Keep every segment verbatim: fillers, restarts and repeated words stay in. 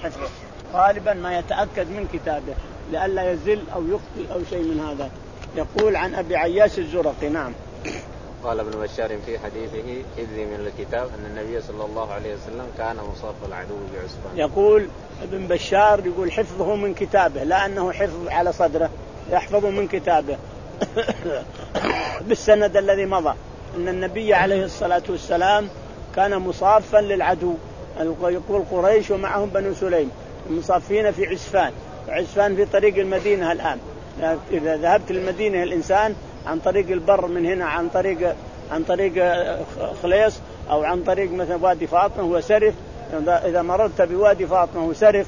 حفظه، غالبا ما يتأكد من كتابه لئلا يزل أو يخطئ أو شيء من هذا. يقول عن أبي عياش الزرقي. نعم. قال ابن بشار في حديثه حفظي من الكتاب أن النبي صلى الله عليه وسلم كان مصاب العدو بعصفان. يقول ابن بشار يقول حفظه من كتابه، لا أنه حفظ على صدره، يحفظه من كتابه بالسند الذي مضى أن النبي عليه الصلاة والسلام كان مصافا للعدو. يقول قريش ومعهم بنو سليم مصافين في عسفان، عسفان في طريق المدينة الآن. إذا ذهبت للمدينة الإنسان عن طريق البر من هنا عن طريق عن طريق خليص أو عن طريق مثلا وادي فاطمة وسرف، إذا مررت بوادي فاطمة وسرف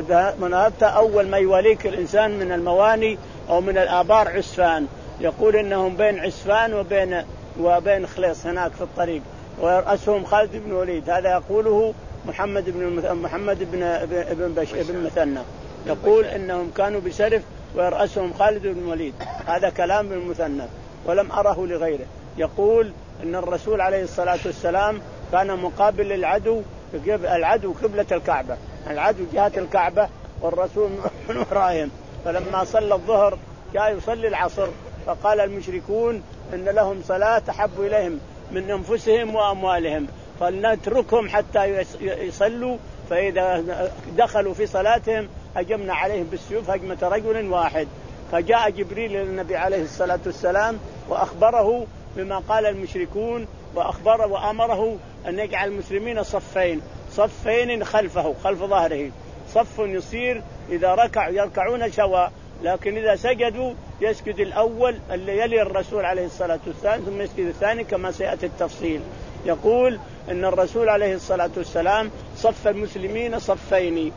وذهبت أول ما يواليك الإنسان من المواني أو من الآبار عسفان. يقول إنهم بين عسفان وبين وبين خليص هناك في الطريق، ويرأسهم خالد بن وليد. هذا يقوله محمد بن محمد بن ابن بش ابن مثنى، يقول إنهم كانوا بسرف ويرأسهم خالد بن وليد. هذا كلام ابن مثنى ولم أره لغيره. يقول إن الرسول عليه الصلاة والسلام كان مقابل للعدو، العدو قبلة الكعبة، العدو جهة الكعبة والرسول من ورائهم. فلما صلى الظهر جاء يصلي العصر فقال المشركون إن لهم صلاة أحب إليهم من أنفسهم وأموالهم فلنتركهم حتى يصلوا، فإذا دخلوا في صلاتهم هجمنا عليهم بالسيوف هجمة رجل واحد. فجاء جبريل للنبي عليه الصلاة والسلام وأخبره بما قال المشركون، وأخبره وأمره أن يجعل المسلمين صفين صفين خلفه خلف ظهره، صف يصير إذا ركعوا يركعون شواء، لكن إذا سجدوا يسجد الأول اللي يلي الرسول عليه الصلاة والسلام ثم يسجد الثاني كما سيأتي التفصيل. يقول إن الرسول عليه الصلاة والسلام صف المسلمين صفين،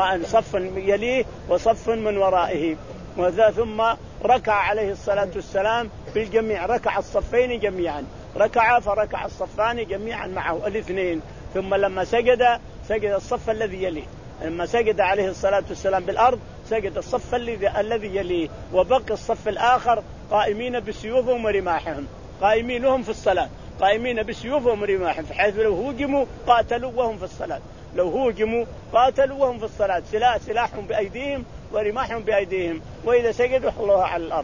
صف يليه وصف من ورائه، وذا ثم ركع عليه الصلاة والسلام بالجميع، ركع الصفين جميعا، ركع فركع الصفان جميعا معه الاثنين. ثم لما سجد سجد الصف الذي يليه، لما سجد عليه الصلاة والسلام بالأرض سجد الصف الذي يليه، وبقي الصف الآخر قائمين بسيوفهم ورماحهم، قائمين لهم في الصلاة، قائمين بسيوفهم ورماحهم، بحيث لو هوجموا قاتلوا وهم في الصلاة، لو هوجموا قاتلوا وهم في الصلاة، سلاح سلاحهم بأيديهم ورماحهم بأيديهم، وإذا سجدوا حلوها على الأرض.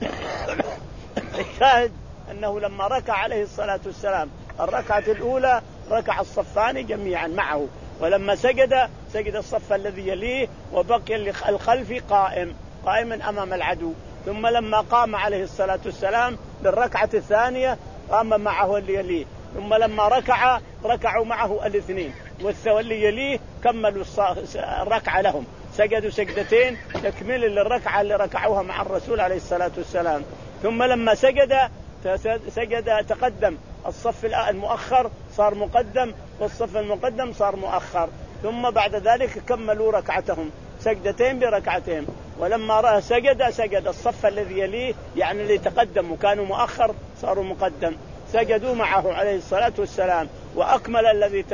الشاهد أنه لما ركع عليه الصلاة والسلام الركعة الأولى ركع الصفان جميعا معه، ولما سجد سجد الصف الذي يليه وبقي الخلف قائم قائما أمام العدو. ثم لما قام عليه الصلاة والسلام بالركعة الثانية قام معه اللي يليه، ثم لما ركع ركعوا معه الاثنين، واللي يليه كملوا الركعة لهم، سجدوا سجدتين تكمل للركعة اللي ركعوها مع الرسول عليه الصلاة والسلام. ثم لما سجد سجد تقدم الصف المؤخر صار مقدم والصف المقدم صار مؤخر، ثم بعد ذلك كملوا ركعتهم سجدتين بركعتين. ولما رأى سجد سجد الصف الذي يليه، يعني اللي تقدموا كانوا مؤخر صاروا مقدم، سجدوا معه عليه الصلاة والسلام، وأكمل الذي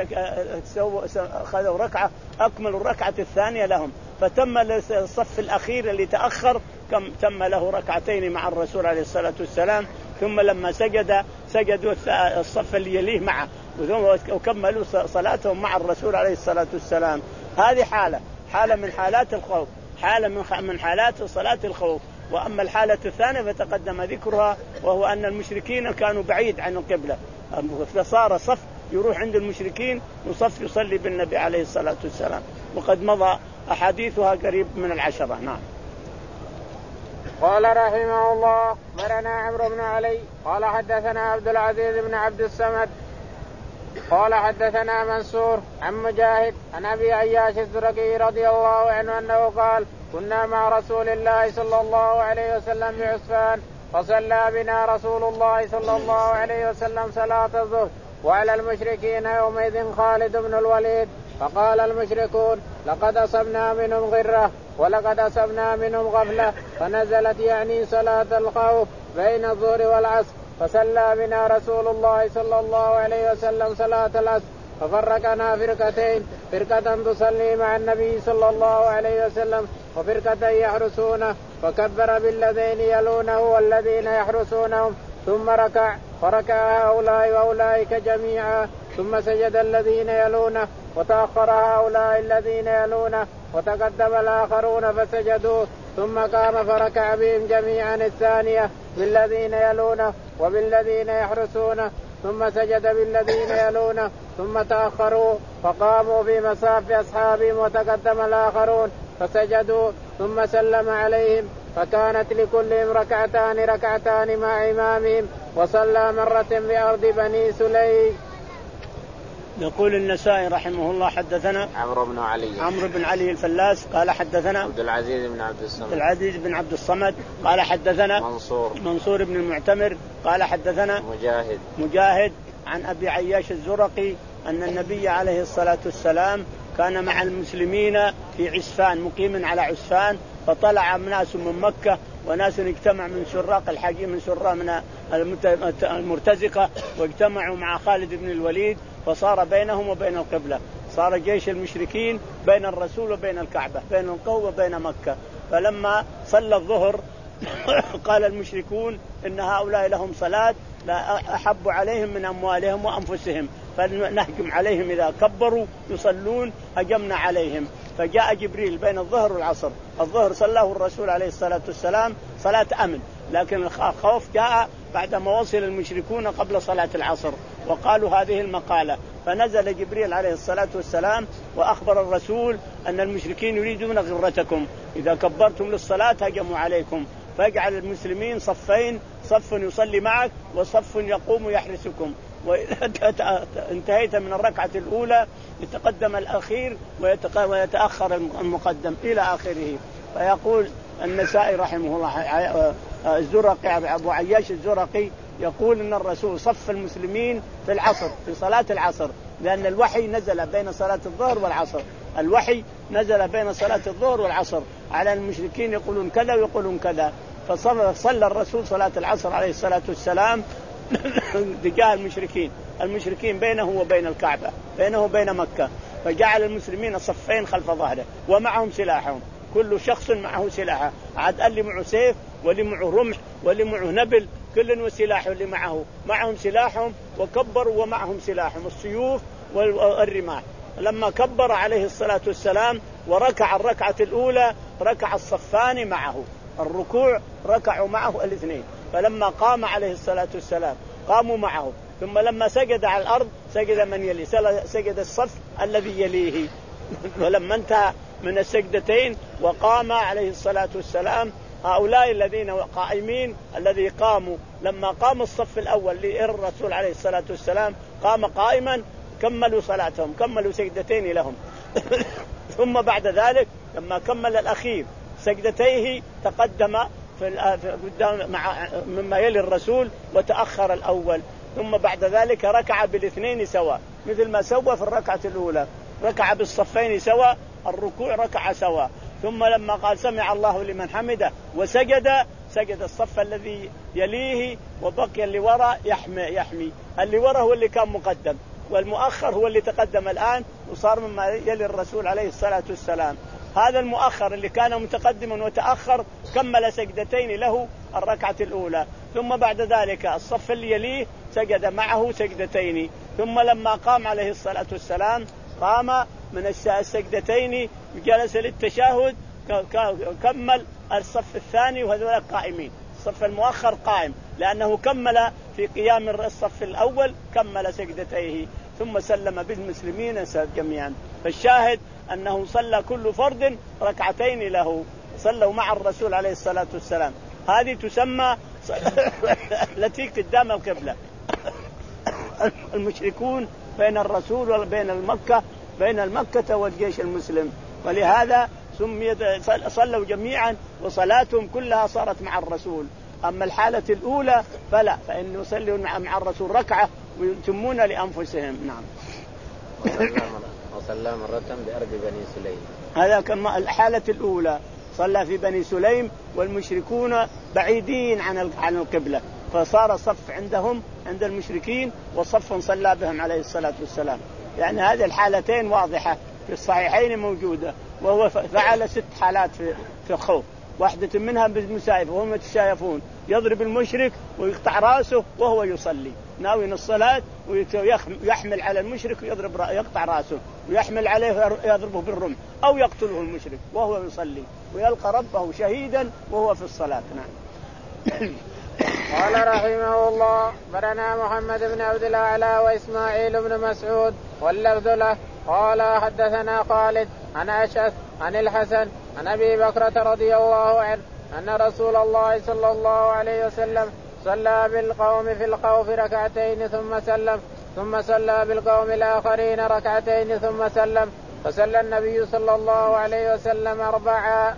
أخذوا ركعة أكملوا الركعة الثانية لهم، فتم الصف الأخير اللي تأخر كم تم له ركعتين مع الرسول عليه الصلاة والسلام. ثم لما سجد سجدوا الصف اللي يليه معه وكملوا صلاتهم مع الرسول عليه الصلاة والسلام. هذه حالة حالة من حالات الخوف، حالة من حالات صلاة الخوف. وأما الحالة الثانية فتقدم ذكرها، وهو أن المشركين كانوا بعيد عن القبلة، فصار صف يروح عند المشركين وصف يصلي بالنبي عليه الصلاة والسلام، وقد مضى أحاديثها قريب من العشرة. نعم. قال رحمه الله مرنا عمرو بن علي قال حدثنا عبد العزيز بن عبد الصمد قال حدثنا منصور عن مجاهد عن أبي عياش الزرقي رضي الله عنه أنه قال كنا مع رسول الله صلى الله عليه وسلم بعسفان فصلى بنا رسول الله صلى الله عليه وسلم صلاة الظهر وعلى المشركين يومئذ خالد بن الوليد، فقال المشركون لقد أصبنا منهم غرة ولقد أصبنا منهم غفلة، فنزلت يعني صلاة الخوف بين الظهر والعصر، فصلى بنا رسول الله صلى الله عليه وسلم صلاة العصر، ففرقنا فرقتين، فرقة تصلي مع النبي صلى الله عليه وسلم وفرقة يحرسونه، فكبر بالذين يلونه والذين يحرسونهم، ثم ركع فركع هؤلاء وأولئك جميعا، ثم سجد الذين يلونه وتأخر هؤلاء الذين يلونه وتقدم الآخرون فسجدوا ثم قام فركع بهم جميعا الثانية بالذين يلونه وبالذين يحرسونه ثم سجد بالذين يلونه ثم تأخروا فقاموا في مصاف أصحابهم وتقدم الآخرون فسجدوا ثم سلم عليهم فكانت لكلهم ركعتان ركعتان مع إمامهم وصلى مرة بأرض بني سليم. يقول النسائي رحمه الله حدثنا عمرو بن علي عمرو بن علي الفلاس قال حدثنا عبد العزيز بن عبد الصمد عبد العزيز بن عبد الصمد قال حدثنا منصور منصور بن المعتمر قال حدثنا مجاهد مجاهد عن أبي عياش الزرقي أن النبي عليه الصلاة والسلام كان مع المسلمين في عسفان مقيم على عسفان فطلع ناس من مكة وناس اجتمع من سراق الحقيقة من سراء من المرتزقة واجتمعوا مع خالد بن الوليد فصار بينهم وبين القبلة صار جيش المشركين بين الرسول وبين الكعبة بين القوم وبين مكة. فلما صلى الظهر قال المشركون إن هؤلاء لهم صلاة لا أحب عليهم من أموالهم وأنفسهم فنهجم عليهم إذا كبروا يصلون هجمنا عليهم. فجاء جبريل بين الظهر والعصر الظهر صلاه الرسول عليه الصلاة والسلام صلاة أمن لكن الخوف جاء بعدما وصل المشركون قبل صلاة العصر وقالوا هذه المقالة فنزل جبريل عليه الصلاة والسلام وأخبر الرسول أن المشركين يريدون غرتكم إذا كبرتم للصلاة هجموا عليكم فاجعل المسلمين صفين صف يصلي معك وصف يقوم يحرسكم وإذا انتهيت من الركعة الأولى يتقدم الأخير ويتأخر المقدم إلى آخره. فيقول النسائي رحمه الله الزرقي أبو عياش الزرقي يقول إن الرسول صف المسلمين في العصر في صلاة العصر لأن الوحي نزل بين صلاة الظهر والعصر الوحي نزل بين صلاة الظهر والعصر على المشركين يقولون كذا ويقولون كذا فصلى الرسول صلاة العصر عليه الصلاة والسلام تجاه المشركين المشركين بينه وبين الكعبة بينه وبين مكة فجعل المسلمين صفين خلف ظهره ومعهم سلاحهم كل شخص معه سلاحه عاد اللي معه سيف واللي معه رمح واللي معه نبل كل وسلاحه اللي معه معهم سلاحهم وكبروا ومعهم سلاحهم السيوف والرماح. لما كبر عليه الصلاة والسلام وركع الركعة الأولى ركع الصفان معه الركوع ركعوا معه الاثنين فلما قام عليه الصلاة والسلام قاموا معه ثم لما سجد على الأرض سجد من يليه سجد الصف الذي يليه ولما انتهى من السجدتين وقام عليه الصلاة والسلام هؤلاء الذين قائمين الذي قاموا لما قام الصف الأول للرسول عليه الصلاة والسلام قام قائما كملوا صلاتهم كملوا سجدتين لهم ثم بعد ذلك لما كمل الأخير سجدتيه تقدم في قدام مع مما يلي الرسول وتأخر الأول ثم بعد ذلك ركع بالاثنين سواء مثل ما سوى في الركعة الأولى ركع بالصفين سواء الركوع ركع سواء ثم لما قال سمع الله لمن حمده وسجد سجد الصف الذي يليه وبقي اللي وراء يحمي يحمي اللي وراء هو اللي كان مقدم والمؤخر هو اللي تقدم الآن وصار مما يلي الرسول عليه الصلاة والسلام. هذا المؤخر اللي كان متقدما وتأخر كمل سجدتين له الركعة الأولى ثم بعد ذلك الصف اللي يليه سجد معه سجدتين ثم لما قام عليه الصلاة والسلام قام من السجدتين وجلس للتشهد كمل الصف الثاني وهذول قائمين الصف المؤخر قائم لأنه كمل في قيام الصف الأول كمل سجدتيه ثم سلم بالمسلمين جميعا. فالشاهد أنه صلى كل فرد ركعتين له صلوا مع الرسول عليه الصلاة والسلام. هذه تسمى التي قدام القبلة المشركون بين الرسول وبين المكة بين المكة والجيش المسلم ولهذا سميت صلوا جميعا وصلاتهم كلها صارت مع الرسول. أما الحالة الأولى فلا فإن يصلوا مع الرسول ركعة ويتمون لأنفسهم. نعم. وصلى مرة بأرض بني سليم هذا كما الحالة الأولى صلى في بني سليم والمشركون بعيدين عن عن القبلة فصار صف عندهم عند المشركين وصف صلى بهم عليه الصلاة والسلام. يعني هذه الحالتين واضحة في الصحيحين موجودة وهو فعل ست حالات في في الخوف واحدة منها بالمسايف وهم يتشايفون يضرب المشرك ويقطع رأسه وهو يصلي ناوي الصلاة ويحمل على المشرك ويضرب يقطع رأسه ويحمل عليه يضربه بالرمح أو يقتله المشرك وهو يصلي ويلقى ربه شهيدا وهو في الصلاة. نعم. قال رحمه الله برنا محمد بن عبد الأعلى وإسماعيل بن مسعود واللفظ له قال حدثنا خالد عن أشعث عن الحسن عن أبي بكرة رضي الله عنه أن رسول الله صلى الله عليه وسلم صلى بالقوم في الخوف ركعتين ثم سلم ثم صلى بالقوم الآخرين ركعتين ثم سلم فصلى النبي صلى الله عليه وسلم أربعا.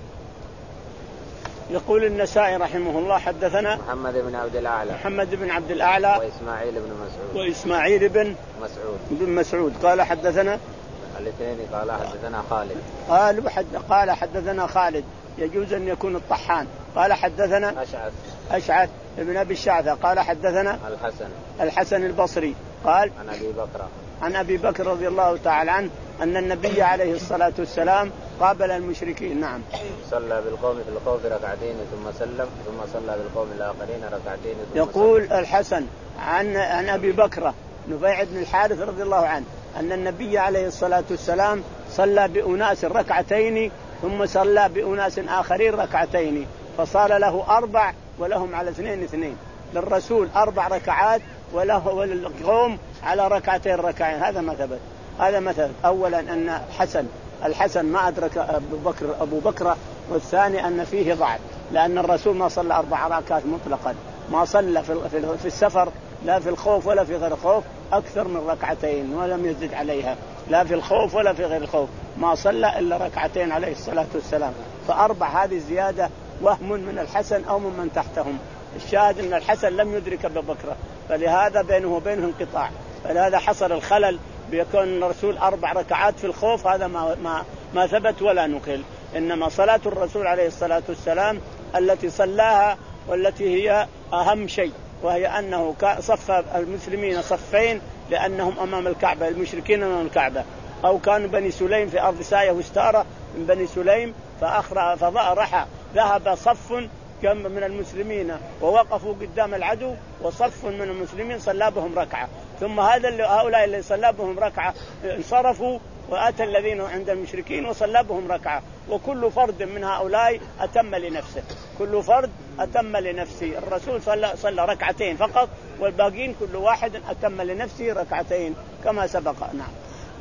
يقول النسائي رحمه الله حدثنا محمد بن عبد الأعلى محمد بن عبد الأعلى وإسماعيل بن مسعود وإسماعيل بن مسعود بن مسعود قال حدثنا الاثنين قال حدثنا خالد قال حد قال حدثنا خالد يجوز أن يكون الطحان قال حدثنا أشعث أشعث ابن أبي الشعثة قال حدثنا الحسن الحسن البصري قال عن أبي بكر عن أبي بكر رضي الله تعالى عنه أن النبي عليه الصلاة والسلام قابل المشركين. نعم. صلى بالقوم في الخوف ركعتين ثم سلم ثم صلى بالقوم الآخرين ركعتين ثم يقول سلم. الحسن عن عن أبي بكر نبيع بن الحارث رضي الله عنه أن النبي عليه الصلاة والسلام صلى بأناس ركعتين ثم صلى بأناس آخرين ركعتين فصار له أربع ولهم على اثنين اثنين، للرسول أربع ركعات وله وللقوم على ركعتين ركعين. هذا ما ثبت. هذا مثل. أولا أن حسن الحسن ما أدرك أبو بكر أبو بكر والثاني أن فيه ضعف لأن الرسول ما صلى أربع ركعات مطلقا، ما صلى في في السفر لا في الخوف ولا في غير الخوف أكثر من ركعتين ولم يزد عليها، لا في الخوف ولا في غير الخوف ما صلى إلا ركعتين عليه الصلاة والسلام. فأربع هذه الزيادة وهم من الحسن أو من من تحتهم. الشاهد أن الحسن لم يدرك أبو بكر فلهذا بينه وبينه انقطاع، فلهذا حصل الخلل بيكون الرسول أربع ركعات في الخوف. هذا ما ما ما ثبت ولا نقل. إنما صلاة الرسول عليه الصلاة والسلام التي صلاها والتي هي أهم شيء وهي أنه صف المسلمين صفين لأنهم أمام الكعبة، المشركين أمام الكعبة، أو كانوا بني سليم في أرض ساية واستارة من بني سليم فأخرى فضأ ذهب صف جنب من المسلمين ووقفوا قدام العدو وصف من المسلمين صلى بهم ركعة، ثم هذا اللي هؤلاء اللي صلى بهم ركعة انصرفوا وأتى الذين عند المشركين وصلى بهم ركعة، وكل فرد من هؤلاء أتم لنفسه، كل فرد أتم لنفسه. الرسول صلى, صلى ركعتين فقط والباقين كل واحد أتم لنفسه ركعتين كما سبق. نعم.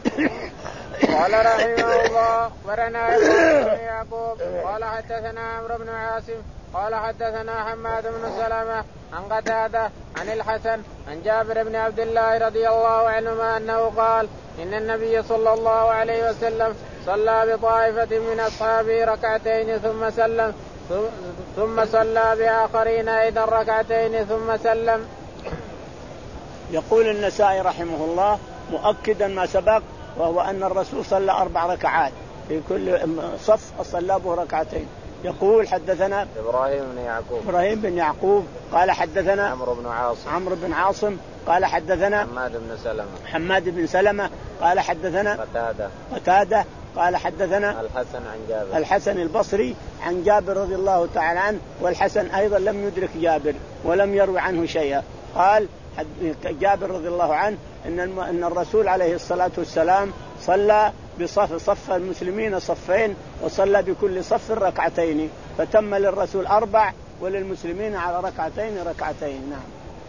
قال رحمه الله ورنا بن يعقوب قال حدثنا عمرو بن عاصم قال حدثنا حماد بن سلمة عن قتادة عن الحسن عن جابر بن عبد الله رضي الله عنهما أنه قال إن النبي صلى الله عليه وسلم صلى بطائفة من أصحابه ركعتين ثم سلم ثم صلى بآخرين أيضا ركعتين ثم سلم. يقول النسائي رحمه الله مؤكدا ما سبق، وهو أن الرسول صلى أربع ركعات في كل صف صلى به ركعتين. يقول حدثنا إبراهيم بن يعقوب إبراهيم بن يعقوب قال حدثنا عمرو بن عاصم عمرو بن عاصم قال حدثنا حماد بن سلمة حماد بن سلمة قال حدثنا قتادة قتادة قال حدثنا الحسن عن جابر الحسن البصري عن جابر رضي الله تعالى عنه، والحسن أيضا لم يدرك جابر ولم يروي عنه شيئا. قال جابر رضي الله عنه إن إن الرسول عليه الصلاة والسلام صلى بصف صف المسلمين صفين وصلى بكل صف ركعتين، فتم للرسول أربع وللمسلمين على ركعتين ركعتين. نعم.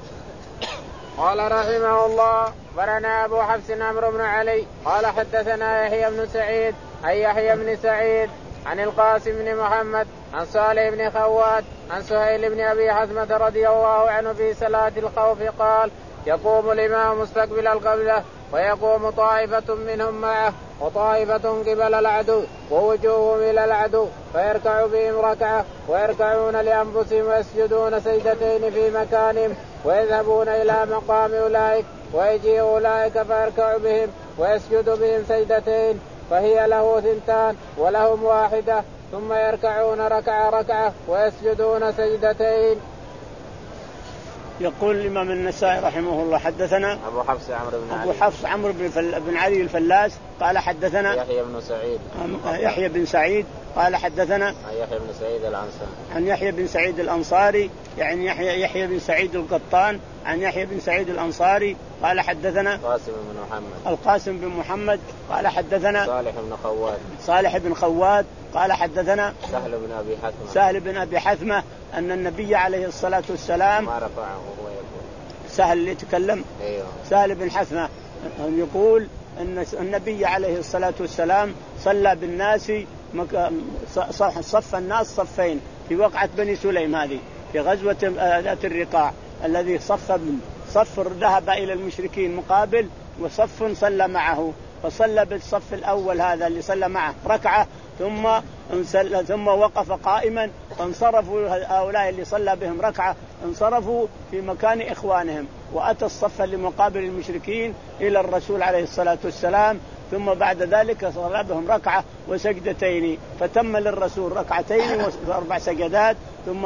قال رحمه الله برنا أبو حفص عمرو بن علي قال حدثنا يحيى بن سعيد عن يحيى بن سعيد عن القاسم بن محمد عن صالح بن خوات عن سهيل بن أبي حزمة رضي الله عنه في صلاة الخوف قال يقوم الإمام مستقبل القبلة ويقوم طائفة منهم معه وطائفة قبل العدو ووجوههم إلى العدو فيركع بهم ركعة ويركعون لأنفسهم ويسجدون سجدتين في مكانهم ويذهبون إلى مقام أولئك ويجيء أولئك فيركع بهم ويسجد بهم سجدتين فهي له ثنتان ولهم واحدة ثم يركعون ركعة ركعة ويسجدون سجدتين. يقول الإمام النسائي رحمه الله حدثنا أبو حفص عمرو بن علي أبو حفص عمرو بن, فل... بن علي الفلاس قال حدثنا يحيى بن سعيد يحيى بن سعيد قال حدثنا عن يحيى بن سعيد الأنصاري عن يحيى بن سعيد الأنصاري يعني يحيى يحيى بن سعيد القطان عن يحيى بن سعيد الأنصاري قال حدثنا القاسم بن محمد القاسم بن محمد قال حدثنا صالح بن خواد صالح بن خواد قال حدثنا سهل بن أبي حثمة سهل بن أبي حثمة أن النبي عليه الصلاة والسلام ما رفعه وهو يقول سهل اللي يتكلم أيوه. سهل بن حثمة يقول أن النبي عليه الصلاة والسلام صلى بالناس صف الناس صفين في وقعة بني سليم هذه في غزوة ذات الرقاع الذي صف صف ذهب إلى المشركين مقابل وصف صلى معه فصلى بالصف الأول هذا اللي صلى معه ركعة ثم ثم وقف قائما فانصرفوا هؤلاء اللي صلى بهم ركعة انصرفوا في مكان إخوانهم وأتى الصف اللي مقابل المشركين إلى الرسول عليه الصلاة والسلام ثم بعد ذلك صلى بهم ركعة وسجدتين فتم للرسول ركعتين وأربع سجدات ثم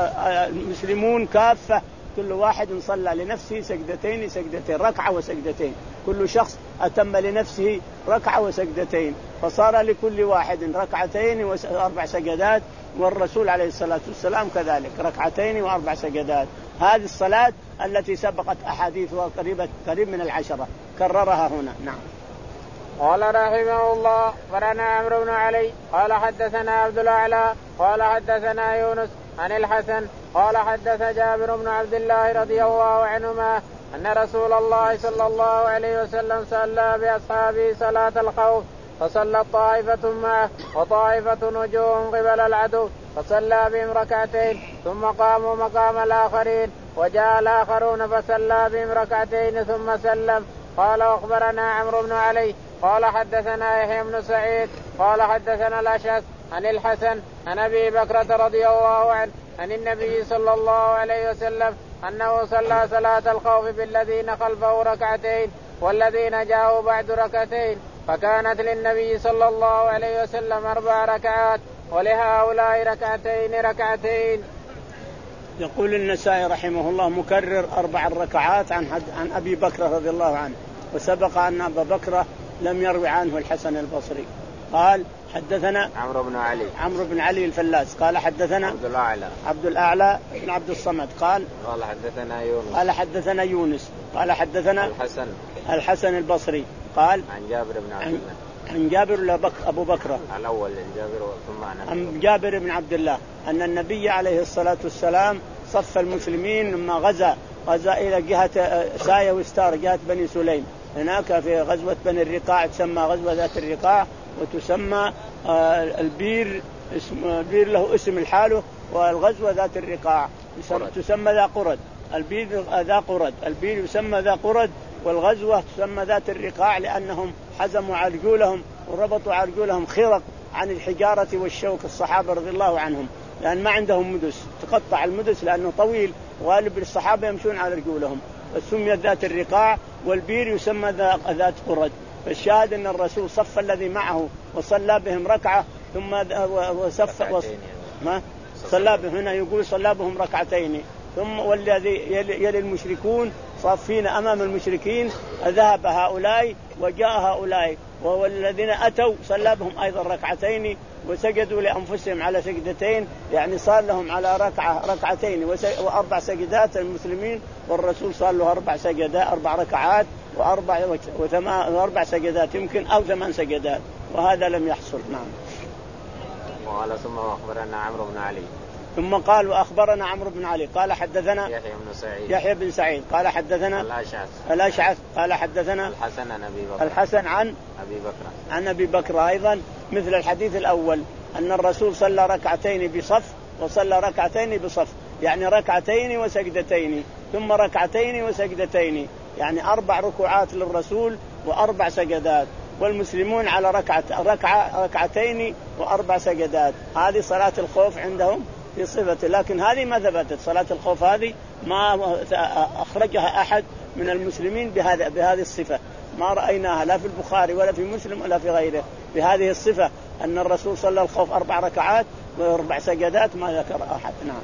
المسلمون كافة كل واحد صلى لنفسه سجدتين سجدتين ركعة وسجدتين كل شخص أتم لنفسه ركعة وسجدتين فصار لكل واحد ركعتين وأربع سجدات والرسول عليه الصلاة والسلام كذلك ركعتين وأربع سجدات. هذه الصلاة التي سبقت أحاديثها قريبة قريب من العشرة كررها هنا. نعم. قال رحمه الله قرأنا عمرو بن علي قال حدثنا عبد الأعلى قال حدثنا يونس عن الحسن قال حدث جابر بن عبد الله رضي الله عنهما أن رسول الله صلى الله عليه وسلم صلى بأصحابه صلاة الخوف فصلى طائفة معه وطائفة وجوههم قبل العدو فصلى بهم ركعتين ثم قاموا مقام الآخرين وجاء الآخرون فصلى بهم ركعتين ثم سلم. قال أخبرنا عمرو بن علي قال حدثنا يحيى بن سعيد قال حدثنا الأشعث عن الحسن عن أبي بكرة رضي الله عنه عن النبي صلى الله عليه وسلم أنه صلى صلاة الخوف بالذين خلفه ركعتين والذين جاءوا بعد ركعتين فكانت للنبي صلى الله عليه وسلم أربع ركعات ولهؤلاء ركعتين ركعتين. يقول النسائي رحمه الله مكرر أربع ركعات عن عن أبي بكر رضي الله عنه وسبق أن أبا بكر لم يروي عنه الحسن البصري. قال حدثنا عمرو بن علي عمرو بن علي الفلاس قال حدثنا عبد الأعلى عبد الأعلى بن عبد الصمد قال قال حدثنا يونس قال حدثنا يونس قال حدثنا الحسن الحسن البصري قال عن جابر بن عبد الله عن جابر أبو بكر الأول جابر ثم عن عن جابر بن عبد الله أن النبي عليه الصلاة والسلام صف المسلمين لما غزا غزا إلى جهة سايا وستار جهة بني سليم هناك في غزوة بني الرقاع تسمى غزوة ذات الرقاع وتسمى البير اسم البير له اسم الحاله والغزوة ذات الرقاع تسمى ذا قرد البير ذا قرد البير يسمى ذا قرد والغزوة تسمى ذات الرقاع لأنهم حزموا عرجولهم وربطوا عرجولهم خرق عن الحجارة والشوك الصحابة رضي الله عنهم لأن ما عندهم مدس تقطع المدس لأنه طويل غالب الصحابة يمشون على رجولهم فسميت ذات الرقاع والبير يسمى ذات قرد. فالشاهد أن الرسول صف الذي معه وصلى بهم ركعة ثم وصف وص... ما صلى بهم هنا يقول صلى بهم ركعتين ثم والذي يلي المشركون صافين أمام المشركين ذهب هؤلاء وجاء هؤلاء والذين أتوا صلى بهم أيضا ركعتين وسجدوا لأنفسهم على سجدتين يعني صار لهم على ركعة ركعتين وأربع سجدات المسلمين والرسول صار له أربع سجدات أربع ركعات وأربع وثمان وأربع سجدات يمكن أو ثمان سجدات وهذا لم يحصل. نعم. وقال ثم أخبرنا عمرو بن علي ثم قال وأخبرنا عمرو بن علي قال حدثنا يحيى بن سعيد يحيى بن سعيد قال حدثنا الأشعث الأشعث قال حدثنا الحسن عن أبي بكر الحسن عن أبي بكر عن أبي بكر أيضا مثل الحديث الأول أن الرسول صلى ركعتين بصف وصلى ركعتين بصف يعني ركعتين وسجدتين ثم ركعتين وسجدتين يعني أربع ركوعات للرسول وأربع سجدات والمسلمون على ركعة ركعة ركعتين وأربع سجدات. هذه صلاة الخوف عندهم في صفة لكن هذه ما ثبتت صلاة الخوف هذه ما أخرجها أحد من المسلمين بهذا بهذه الصفة ما رأيناها لا في البخاري ولا في مسلم ولا في غيره بهذه الصفة أن الرسول صلى الخوف أربع ركعات وأربع سجدات ما ذكر أحد. نعم.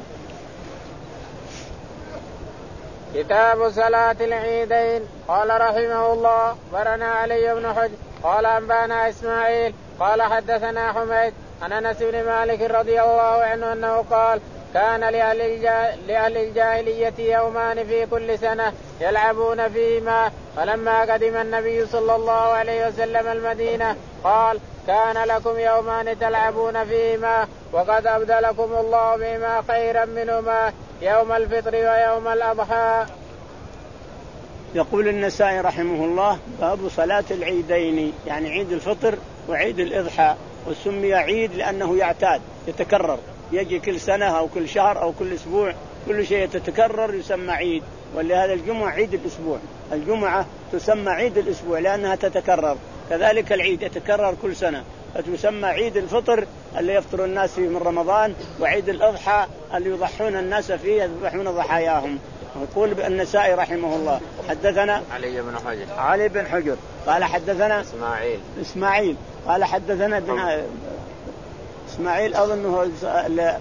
كتاب صلاة العيدين. قال رحمه الله برنا علي بن حجر قال أنبانا إسماعيل قال حدثنا حميد عن أنس بن مالك رضي الله عنه أنه قال كان لأهل, الجا... لأهل الجاهلية يومان في كل سنة يلعبون فيهما. فلما قدم النبي صلى الله عليه وسلم المدينة قال كان لكم يومان تلعبون فيهما وقد أبدلكم الله بهما خيرا منهما يوم الفطر ويوم الأضحى. يقول النسائي رحمه الله باب صلاة العيدين، يعني عيد الفطر وعيد الإضحى، وسمي عيد لأنه يعتاد يتكرر، يجي كل سنة أو كل شهر أو كل أسبوع، كل شيء يتكرر يسمى عيد. ولهذا الجمعة عيد الأسبوع، الجمعة تسمى عيد الأسبوع لأنها تتكرر. كذلك العيد يتكرر كل سنة فتسمى عيد الفطر اللي يفطر الناس فيه من رمضان، وعيد الأضحى اللي يضحون الناس فيه يذبحون ضحاياهم. يقول النسائي رحمه الله حدثنا علي بن حجر علي بن حجر قال حدثنا إسماعيل إسماعيل قال حدثنا ابن إسماعيل أظنه لا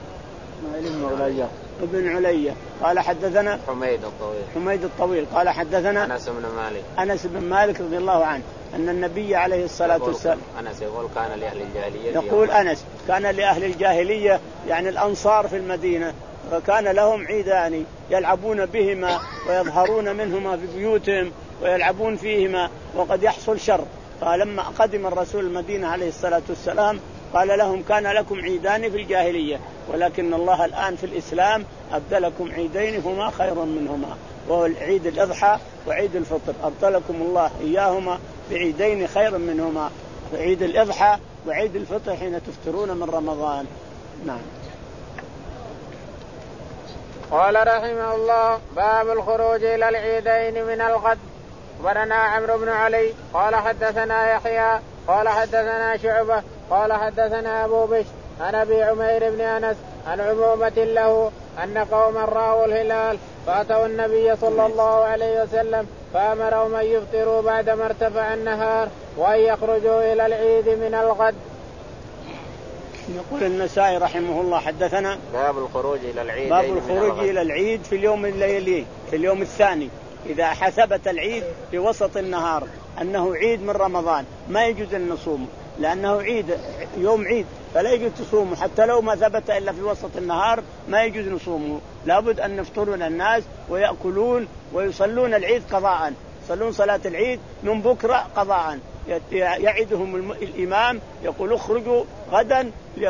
ابن عليا قال حدثنا حميد الطويل حميد الطويل قال حدثنا أنس بن مالك أنس بن مالك رضي الله عنه أن النبي عليه الصلاة والسلام أنس يقول كان لأهل الجاهلية يقول أنس كان لأهل الجاهلية يعني الأنصار في المدينة فكان لهم عيدان يلعبون بهما ويظهرون منهما في بيوتهم ويلعبون فيهما وقد يحصل شر. فلما قدم الرسول المدينة عليه الصلاة والسلام قال لهم كان لكم عيدان في الجاهلية ولكن الله الآن في الإسلام أبدلكم عيدين هما خير منهما، وهو عيد الأضحى وعيد الفطر، أبدلكم الله إياهما بعيدين خير منهما، عيد الأضحى وعيد الفطر حين تفطرون من رمضان. نعم. قال رحمه الله باب الخروج إلى العيدين من الغد. أخبرنا عمرو بن علي قال حدثنا يحيى قال حدثنا شعبة قال حدثنا أبو بشر عن أبي عمير بن أنس عن عمومة له أن قوما رأوا الهلال فأتوا النبي صلى الله عليه وسلم فأمرهم أن يفطروا بعدما ارتفع النهار وأن يخرجوا إلى العيد من الغد. يقول النسائي رحمه الله حدثنا باب الخروج إلى العيد باب الخروج إلى العيد في اليوم الليلي في اليوم الثاني إذا حسبت العيد في وسط النهار أنه عيد من رمضان ما يجوز أن نصوم لأنه عيد يوم عيد فلا يجوز تصومه حتى لو ما ثبت إلا في وسط النهار ما يجوز نصومه، لابد أن نفطرون الناس ويأكلون ويصلون العيد قضاء، يصلون صلاة العيد من بكرة قضاء، يعدهم الإمام يقول اخرجوا غدا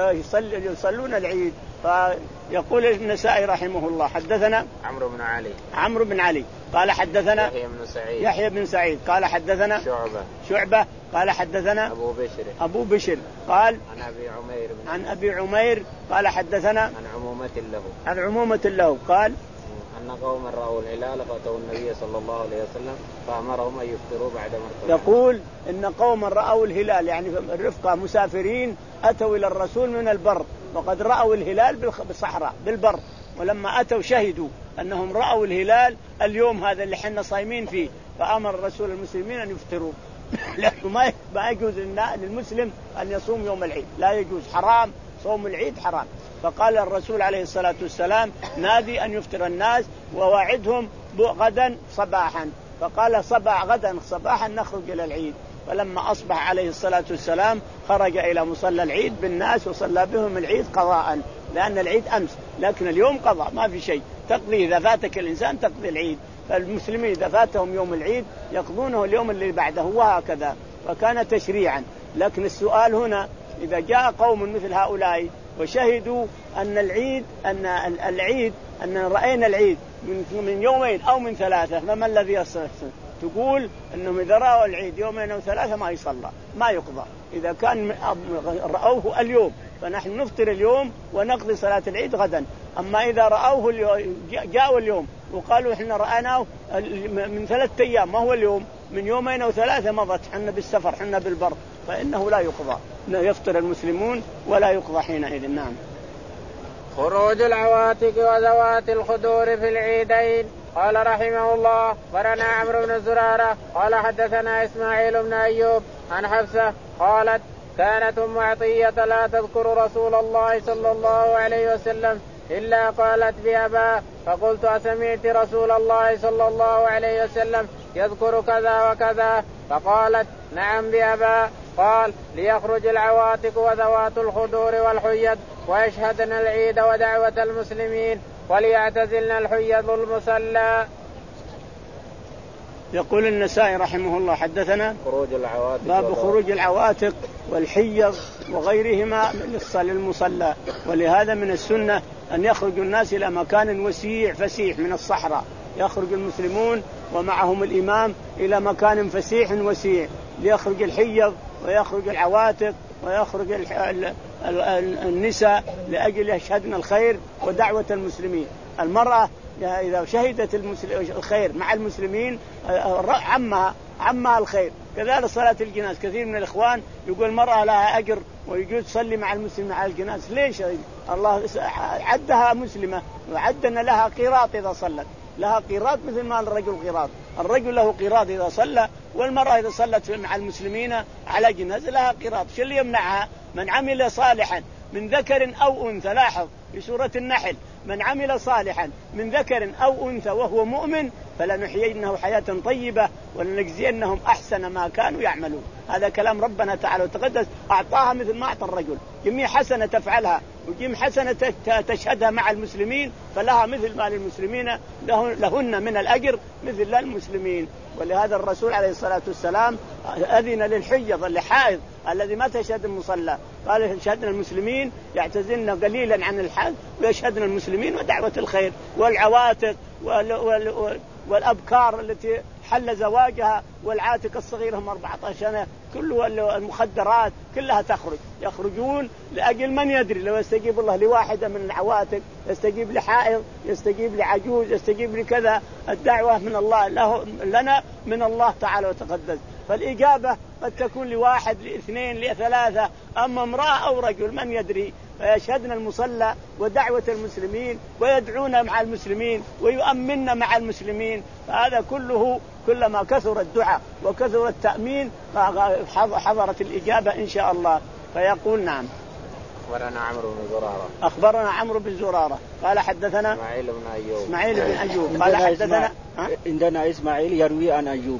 يصلون العيد. فيقول النسائي رحمه الله حدثنا عمرو بن علي عمرو بن علي قال حدثنا يحيى بن سعيد يحيى بن سعيد قال حدثنا شعبة شعبة قال حدثنا أبو بشر أبو بشر قال عن أبي عمير بن عن أبي عمير قال حدثنا عن عمومة له عن عمومة له قال أن قوما رأوا الهلال فأتوا النبي صلى الله عليه وسلم فأمرهم أن يفطروا بعد مرتفع. يقول إن قوما رأوا الهلال يعني الرفقة مسافرين أتوا إلى الرسول من البر وقد رأوا الهلال بالصحراء بالبر، ولما أتوا شهدوا أنهم رأوا الهلال اليوم هذا اللي حنا صايمين فيه، فأمر الرسول المسلمين أن يفطروا لأنه ما يجوز للمسلم أن يصوم يوم العيد، لا يجوز، حرام صوم العيد حرام. فقال الرسول عليه الصلاة والسلام نادي أن يفطر الناس وواعدهم غدا صباحا، فقال صباح غدا صباحا نخرج إلى العيد. فلما أصبح عليه الصلاة والسلام خرج إلى مصلى العيد بالناس وصلى بهم العيد قضاء، لأن العيد أمس لكن اليوم قضاء ما في شيء، تقضي إذا فاتك الإنسان تقضي العيد، فالمسلمين إذا فاتهم يوم العيد يقضونه اليوم اللي بعده وهكذا، فكان تشريعا. لكن السؤال هنا إذا جاء قوم مثل هؤلاء وشهدوا أن العيد أن العيد أن رأينا العيد من يومين أو من ثلاثة، فما الذي يصح؟ تقول أنهم إذا رأوا العيد يومين أو ثلاثة ما يصلى ما يقضى، إذا كان رأوه اليوم فنحن نفطر اليوم ونقضي صلاة العيد غدا. أما إذا رأوه جاءوا اليوم وقالوا إحنا رأيناه من ثلاثة أيام ما هو اليوم، من يومين أو ثلاثة مضت حنا بالسفر حنا بالبر، فإنه لا يقضى، يفطر المسلمون ولا يقضى حينئذ. نعم. خروج العواتق وذوات الخدور في العيدين. قال رحمه الله برنا عمرو بن زرارة قال حدثنا إسماعيل بن أيوب عن حفصة قالت كانت أم عطية لا تذكر رسول الله صلى الله عليه وسلم إلا قالت بأبا، فقلت أسمعت رسول الله صلى الله عليه وسلم يذكر كذا وكذا؟ فقالت نعم بأبا. قال ليخرج العواتق وذوات الخدور والحيض ويشهدن العيد ودعوة المسلمين وليعتزلن الحيض المصلى. يقول النسائي رحمه الله حدثنا خروج العواتق باب خروج العواتق والحيض وغيرهما للمصلى. ولهذا من السنة أن يخرج الناس إلى مكان وسيع فسيح من الصحراء، يخرج المسلمون ومعهم الإمام إلى مكان فسيح وسيع ليخرج الحيض ويخرج العواتق ويخرج النساء لأجل يشهدن الخير ودعوة المسلمين. المرأة إذا شهدت الخير مع المسلمين عمها عمها الخير. كذلك صلاة الجناز، كثير من الإخوان يقول المرأة لها أجر ويجوز تصلي مع المسلمين على الجناز. ليش؟ الله عدها مسلمة وعدنا لها قيراط إذا صلت، لها قيراط مثل ما الرجل قيراط. الرجل له قيراط إذا صلى، والمرأة إذا صلت مع المسلمين على جنازة لها قيراط. شو اللي يمنعها؟ من عمل صالحا من ذكر أو أنثى. لاحظ في سورة النحل: من عمل صالحا من ذكر أو أنثى وهو مؤمن فلنحيينه حياة طيبة ولنجزينهم أحسن ما كانوا يعملون. هذا كلام ربنا تعالى وتقدس. أعطاها مثل ما أعطى الرجل، جميع حسنة تفعلها وجميع حسنة تشهدها مع المسلمين فلها مثل ما للمسلمين لهن من الأجر مثل للمسلمين. ولهذا الرسول عليه الصلاة والسلام أذن للحيض اللحائض الذي ما تشهد المصلى، قال يشهدنا المسلمين يعتزلن قليلا عن الحج ويشهدنا المسلمين ودعوة الخير. والعواتق وال وال والأبكار التي حل زواجها والعاتق الصغيرة هم أربعة عشر سنة، كل المخدرات كلها تخرج، يخرجون لأجل من يدري. لو يستجيب الله لواحدة من العواتق، يستجيب لحائض، يستجيب لعجوز، يستجيب لكذا. الدعوة من الله له لنا من الله تعالى وتقدس. فالإجابة قد تكون لواحد لاثنين لثلاثة، أما امرأة أو رجل من يدري. فيشهدنا المصلى ودعوة المسلمين ويدعون مع المسلمين ويؤمننا مع المسلمين. فهذا كله كلما كثر الدعاء وكثر التأمين حضرت الإجابة إن شاء الله. فيقول نعم. أخبرنا عمرو بن زرارة أخبرنا عمرو بن زرارة قال حدثنا إسماعيل بن أيوب إسماعيل بن أيوب قال حدثنا عندنا إسماعيل يروي عن أيوب.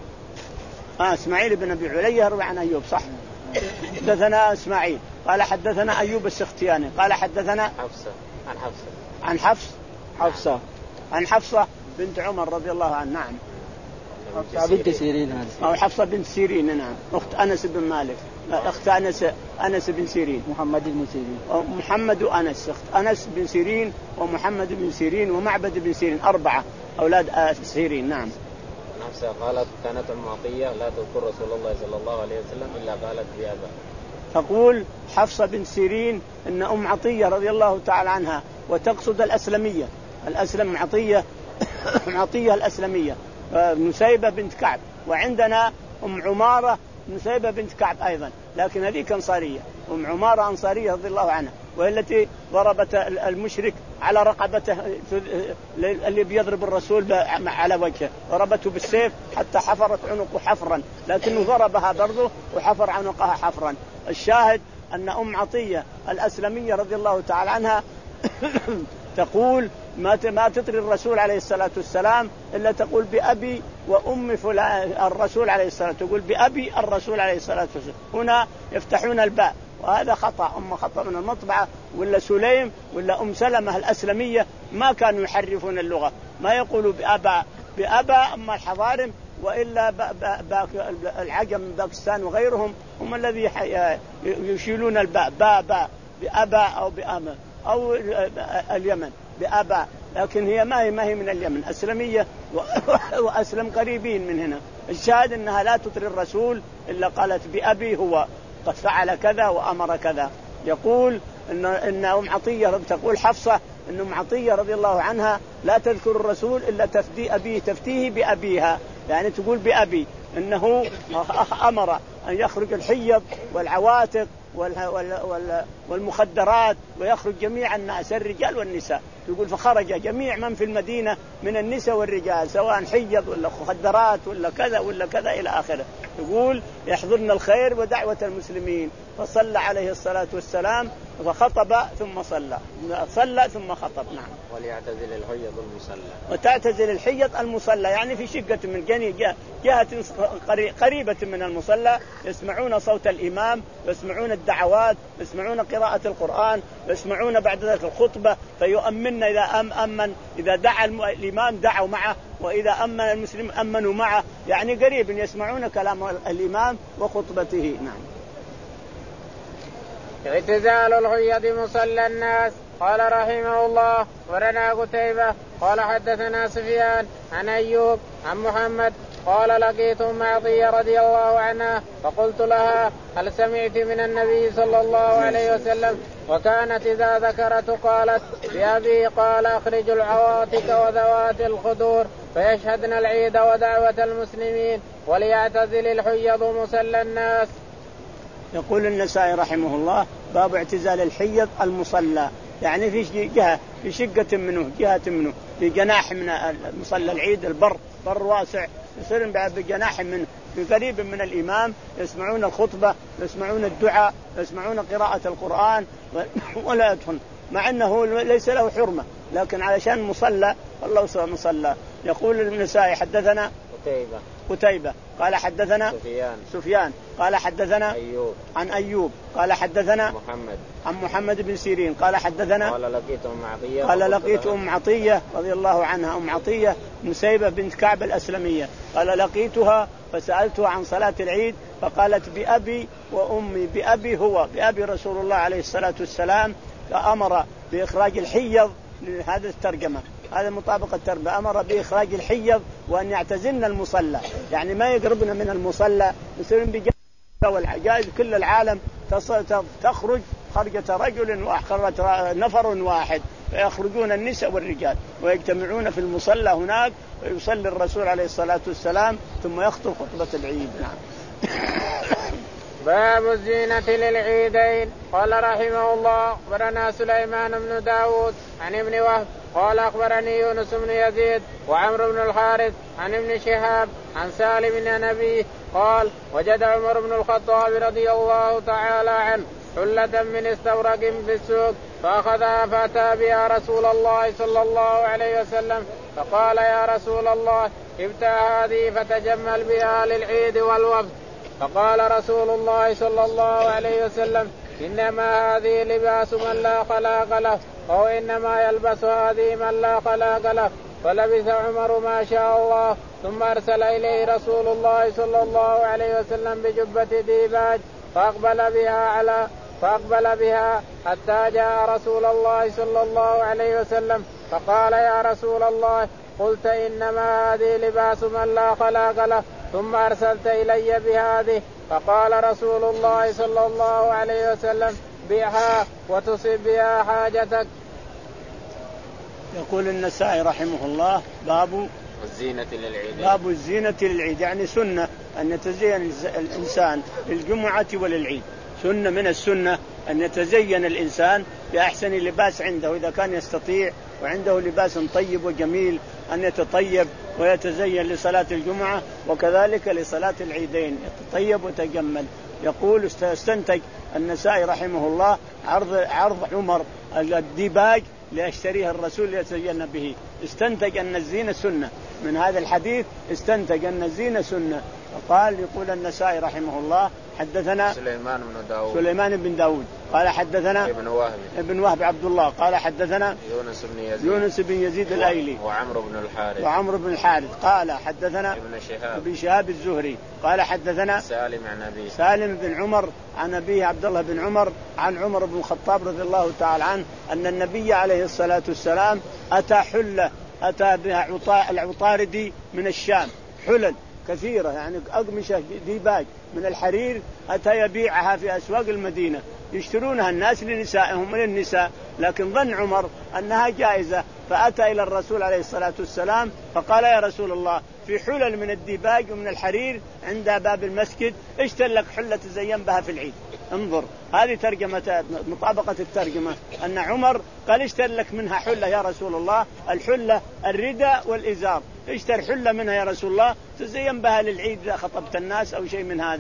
آه إسماعيل بن أبي علي يروي عن أيوب صح. حدثنا إسماعيل قال حدثنا أيوب السختياني قال حدثنا حفصة عن حفصة عن حفص حفصة عن حفصة بنت عمر رضي الله عنها. نعم. حفصة بنت سيرين هذه أو حفصة بنت سيرين. نعم. أخت أنس بن مالك، أخت أنس أنس بن سيرين. محمد بن سيرين. محمد وأنس، أخت أنس بن سيرين ومحمد بن سيرين ومعبد بن سيرين، أربعة أولاد سيرين. نعم. نفسها قالت كانت أم عطية لا تذكر رسول الله صلى الله عليه وسلم إلا قالت بأبا. تقول حفصة بن سيرين إن أم عطية رضي الله تعالى عنها، وتقصد الأسلمية، الأسلم عطية عطية الأسلمية نسيبة بنت كعب. وعندنا أم عمارة نسيبة بنت كعب أيضا، لكن هذه أنصارية. أم عمارة أنصارية رضي الله عنها، وهي التي ضربت المشرك على رقبته اللي بيضرب الرسول على وجهه، ضربته بالسيف حتى حفرت عنقه حفرا، لكنه ضربها برضه وحفر عنقها حفرا. الشاهد أن أم عطية الأسلمية رضي الله تعالى عنها تقول ما ما تطري الرسول عليه الصلاة والسلام إلا تقول بأبي وأم فلان. الرسول عليه الصلاة والسلام تقول بأبي الرسول عليه الصلاة والسلام. هنا يفتحون الباء، وهذا خطأ، أم خطأ من المطبعة ولا سليم ولا أم سلمة الأسلمية ما كانوا يحرفون اللغة، ما يقولوا بأبا بأبا. أما الحضارم وإلا العجم من باكستان وغيرهم هم الذي يشيلون الباء باء باء بأبا أو بأما، أو اليمن بأبا، لكن هي ما هي ما هي من اليمن، أسلمية وأسلم قريبين من هنا. الشاهد أنها لا تطري الرسول إلا قالت بأبي هو قد فعل كذا وأمر كذا. يقول إن إن أم عطية تقول حفصة إن أم عطية رضي الله عنها لا تذكر الرسول إلا تفدي أبيه تفتيه بأبيها، يعني تقول بأبي إنه أمر أن يخرج الحيض والعواتق والمخدرات ويخرج جميع الناس الرجال والنساء. يقول فخرج جميع من في المدينة من النساء والرجال سواء حيض ولا مخدرات ولا كذا ولا كذا إلى آخره. يقول يحضرن الخير ودعوة المسلمين. فصلى عليه الصلاة والسلام وخطب ثم صلى صلى ثم خطب. نعم. وليعتزل الحيض المصلى. وتعتزل الحيض المصلى يعني في شقة من جهة قريبة من المصلى، يسمعون صوت الإمام، يسمعون الدعوات، يسمعون قراءة القرآن، يسمعون بعد ذلك الخطبة، فيؤمن إذا أم أمن إذا دعا الإمام دعوا معه، وإذا أمن المسلم أمنوا معه، يعني قريب يسمعون كلام الإمام وخطبته. نعم. اعتزال الحيض مصلى الناس. قال رحمه الله ورنا قتيبة قال حدثنا سفيان عن أيوب عن محمد قال لقيت أم عطية رضي الله عنها فقلت لها هل سمعت من النبي صلى الله عليه وسلم؟ وكانت إذا ذكرت قالت بأبي قال أخرج العواتق وذوات الخدور فيشهدن العيد ودعوة المسلمين وليعتزل الحيض مصلى الناس. يقول النسائي رحمه الله باب اعتزال الحيض المصلى، يعني في جهة في شقة منه جهة منه في جناح من مصلى العيد البر بر واسع يصير بجناح منه في قريب من الإمام، يسمعون الخطبة، يسمعون الدعاء، يسمعون قراءة القرآن ولا يدخل، مع أنه ليس له حرمة لكن علشان مصلى الله سوى مصلى. يقول النسائي حدثنا قتيبة قتيبة قال حدثنا سفيان سفيان قال حدثنا أيوب عن أيوب قال حدثنا محمد عن محمد بن سيرين قال حدثنا قال لقيت أم عطية قال لقيت أم عطية رضي الله عنها أم عطية نسيبة بنت كعب الأسلمية قال لقيتها فسألتها عن صلاة العيد فقالت بأبي وأمي، بأبي هو بأبي رسول الله عليه الصلاة والسلام فأمر بإخراج الحيض. هذا الترجمة هذا مطابق الترجمة، أمر بإخراج الحيض وأن يعتزلن المصلى، يعني ما يقربنا من المصلى، يصيرون بجانب والعجائز كل العالم تخرج خرجة رجل وخرجت نفر واحد، فيخرجون النساء والرجال ويجتمعون في المصلى هناك ويصلي الرسول عليه الصلاة والسلام ثم يخطب خطبة العيد. نعم. باب الزينة للعيدين. قال رحمه الله أخبرنا سليمان بن داود عن ابن وهب قال أخبرني يونس بن يزيد وعمرو بن الحارث عن ابن شهاب عن سالم بن نبيه قال وجد عمر بن الخطاب رضي الله تعالى عنه حلة من استورق في السوق فأخذها فأتى بها رسول الله صلى الله عليه وسلم فقال يا رسول الله ابتع هذه فتجمل بها للعيد والوفد. فقال رسول الله صلى الله عليه وسلم إنما هذه لباس من لا خلاق له أو إنما يلبس هذه من لا خلاق له. فلبث عمر ما شاء الله ثم أرسل إليه رسول الله صلى الله عليه وسلم بجبة ديباج فأقبل بها على فأقبل بها حتى جاء رسول الله صلى الله عليه وسلم فقال يا رسول الله قلت إنما هذه لباس من لا خلاق له ثم أرسلت إلي بهذه. فقال رسول الله صلى الله عليه وسلم بيعها وتصب بها حاجتك. يقول النسائي رحمه الله باب الزينة للعيد. باب الزينة للعيد، يعني سنة أن يتزين الإنسان للجمعة وللعيد، سنة من السنة أن يتزين الإنسان بأحسن لباس عنده إذا كان يستطيع وعنده لباس طيب وجميل أن يتطيب ويتزين لصلاة الجمعة وكذلك لصلاة العيدين يتطيب وتجمل. يقول استنتج النسائي رحمه الله عرض عرض عمر الديباج ليشتريه الرسول ليتزين به، استنتج أن الزينة سنة من هذا الحديث، استنتج أن الزينة سنة. فقال يقول النسائي رحمه الله حدثنا سليمان بن داود سليمان بن داود قال حدثنا ابن وهب ابن وهب عبد الله قال حدثنا يونس بن يزيد يونس بن يزيد الأيلي وعمرو بن الحارث وعمرو بن الحارث قال حدثنا ابن شهاب ابن شهاب الزهري قال حدثنا سالم عن أبيه سالم بن عمر عن أبيه عبد الله بن عمر عن عمر بن الخطاب رضي الله تعالى عنه أن النبي عليه الصلاة والسلام أتى حلة أتى بها العطاردي من الشام، حلل كثيرة يعني أقمشة ديباج من الحرير أتى يبيعها في أسواق المدينة يشترونها الناس لنسائهم وللنساء، لكن ظن عمر أنها جائزة فأتى إلى الرسول عليه الصلاة والسلام فقال يا رسول الله في حلل من الديباج ومن الحرير عند باب المسجد اشتر لك حلة تزين بها في العيد. انظر هذه ترجمة مطابقة الترجمة أن عمر قال اشتر لك منها حلة يا رسول الله، الحلة الرداء والإزار، اشتر حلة منها يا رسول الله تزين بها للعيد إذا خطبت الناس أو شيء من هذا.